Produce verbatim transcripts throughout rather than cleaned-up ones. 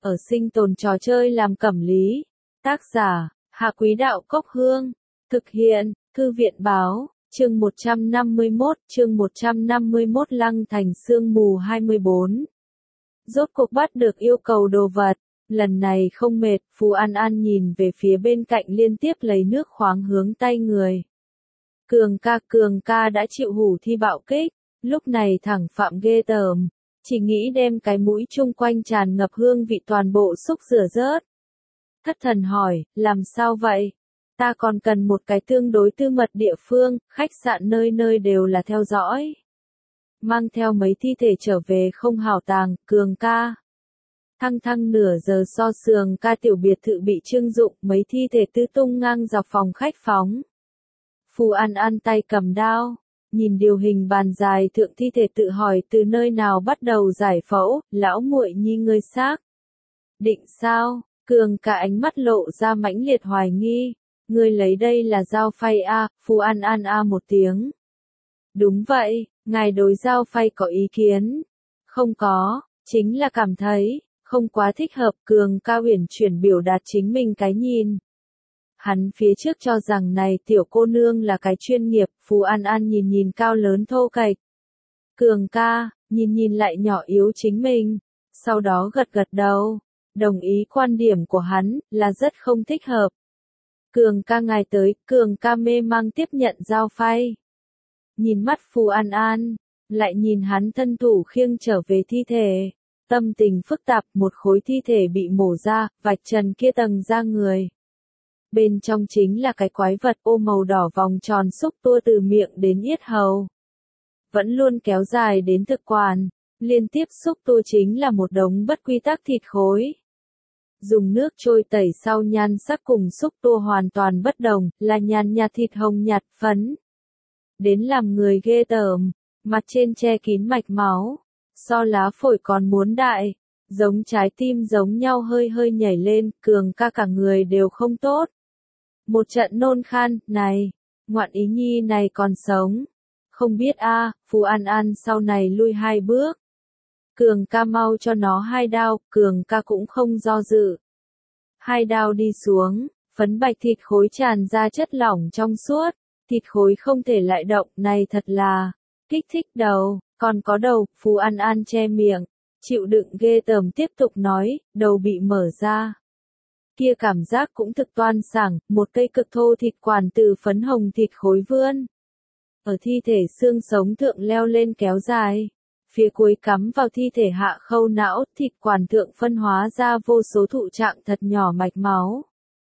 ở sinh tồn trò chơi làm cẩm lý. Tác giả, Hạ Quý Đạo Cốc Hương. Thực hiện, Thư viện Báo, chương một trăm năm mươi mốt, chương một trăm năm mươi mốt Lăng Thành Sương Mù hai mươi bốn. Rốt cuộc bắt được yêu cầu đồ vật, lần này không mệt, Phù An An nhìn về phía bên cạnh liên tiếp lấy nước khoáng hướng tay người. Cường ca, Cường ca đã chịu hủ thi bạo kích, lúc này thẳng phạm ghê tởm, chỉ nghĩ đem cái mũi chung quanh tràn ngập hương vị toàn bộ xúc rửa rớt. Thất thần hỏi, làm sao vậy? Ta còn cần một cái tương đối tư mật địa phương, khách sạn nơi nơi đều là theo dõi. Mang theo mấy thi thể trở về không hảo tàng, Cường ca. Thăng thăng nửa giờ so sườn ca tiểu biệt thự bị trưng dụng, mấy thi thể tứ tung ngang dọc phòng khách phóng. Phù An An tay cầm đao, nhìn điều hình bàn dài thượng thi thể tự hỏi từ nơi nào bắt đầu giải phẫu, lão muội nhi ngươi xác. Định sao? Cường ca ánh mắt lộ ra mãnh liệt hoài nghi. Ngươi lấy đây là dao phay a? Phù An An a một tiếng. Đúng vậy, ngài đối dao phay có ý kiến? Không có, chính là cảm thấy không quá thích hợp. Cường ca uyển chuyển biểu đạt chính mình cái nhìn. Hắn phía trước cho rằng này tiểu cô nương là cái chuyên nghiệp, Phù An An nhìn nhìn cao lớn thô kệch. Cường ca, nhìn nhìn lại nhỏ yếu chính mình, sau đó gật gật đầu, đồng ý quan điểm của hắn, là rất không thích hợp. Cường ca ngài tới, Cường ca mê mang tiếp nhận dao phay. Nhìn mắt Phù An An, lại nhìn hắn thân thủ khiêng trở về thi thể. Tâm tình phức tạp, một khối thi thể bị mổ ra, vạch trần kia tầng da người. Bên trong chính là cái quái vật ô màu đỏ vòng tròn xúc tua từ miệng đến yết hầu. Vẫn luôn kéo dài đến thực quản, liên tiếp xúc tua chính là một đống bất quy tắc thịt khối. Dùng nước trôi tẩy sau nhan sắc cùng xúc tua hoàn toàn bất đồng, là nhàn nhạt thịt hồng nhạt phấn. Đến làm người ghê tởm, mặt trên che kín mạch máu, so lá phổi còn muốn đại, giống trái tim giống nhau hơi hơi nhảy lên, Cường ca cả người đều không tốt. Một trận nôn khan, này, ngoạn ý nhi này còn sống. Không biết a, à, Phù An An sau này lui hai bước. Cường ca mau cho nó hai đao, Cường ca cũng không do dự. Hai đao đi xuống, phấn bạch thịt khối tràn ra chất lỏng trong suốt, thịt khối không thể lại động, này thật là kích thích đầu, còn có đầu, Phù An An che miệng, chịu đựng ghê tởm tiếp tục nói, đầu bị mở ra. Kia cảm giác cũng thực toan sảng, một cây cực thô thịt quản từ phấn hồng thịt khối vươn. Ở thi thể xương sống thượng leo lên kéo dài. Phía cuối cắm vào thi thể hạ khâu não, thịt quản thượng phân hóa ra vô số thụ trạng thật nhỏ mạch máu.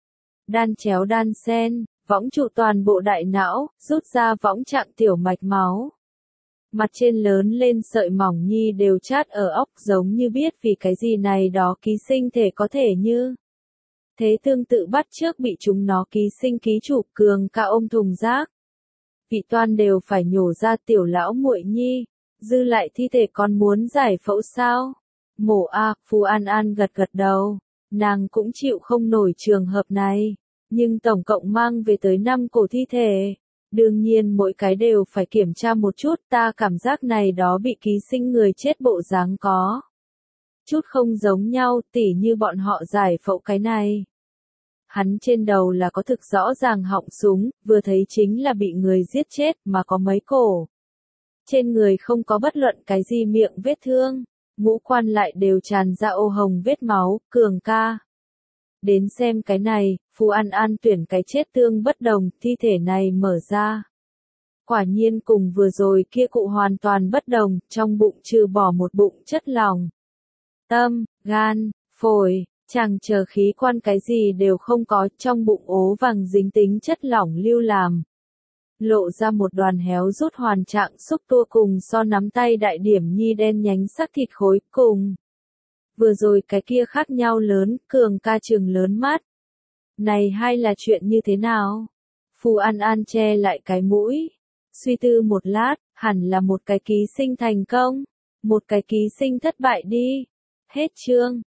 Đan chéo đan sen, võng trụ toàn bộ đại não, rút ra võng trạng tiểu mạch máu. Mặt trên lớn lên sợi mỏng nhi đều chát ở óc giống như biết vì cái gì này đó ký sinh thể có thể như. Thế tương tự bắt trước bị chúng nó ký sinh ký chủ, Cường ca ôm thùng rác. Vị toan đều phải nhổ ra tiểu lão muội nhi, dư lại thi thể còn muốn giải phẫu sao? Mổ a, Phù An An gật gật đầu, nàng cũng chịu không nổi trường hợp này, nhưng tổng cộng mang về tới năm cổ thi thể. Đương nhiên mỗi cái đều phải kiểm tra một chút, ta cảm giác này đó bị ký sinh người chết bộ dáng có chút không giống nhau, tỉ như bọn họ giải phẫu cái này. Hắn trên đầu là có thực rõ ràng họng súng, vừa thấy chính là bị người giết chết mà có mấy cổ. Trên người không có bất luận cái gì miệng vết thương, ngũ quan lại đều tràn ra ô hồng vết máu, Cường ca. Đến xem cái này, Phù An An tuyển cái chết tương bất đồng, thi thể này mở ra. Quả nhiên cùng vừa rồi kia cụ hoàn toàn bất đồng, trong bụng trừ bỏ một bụng chất lỏng. Tâm, gan, phổi, chẳng chờ khí quan cái gì đều không có, trong bụng ố vàng dính tính chất lỏng lưu làm. Lộ ra một đoàn héo rút hoàn trạng xúc tua cùng so nắm tay đại điểm nhi đen nhánh sắc thịt khối cùng. Vừa rồi cái kia khác nhau lớn, Cường ca trừng lớn mắt. Này hay là chuyện như thế nào? Phù An An che lại cái mũi. Suy tư một lát, hẳn là một cái ký sinh thành công. Một cái ký sinh thất bại đi. Hết chương.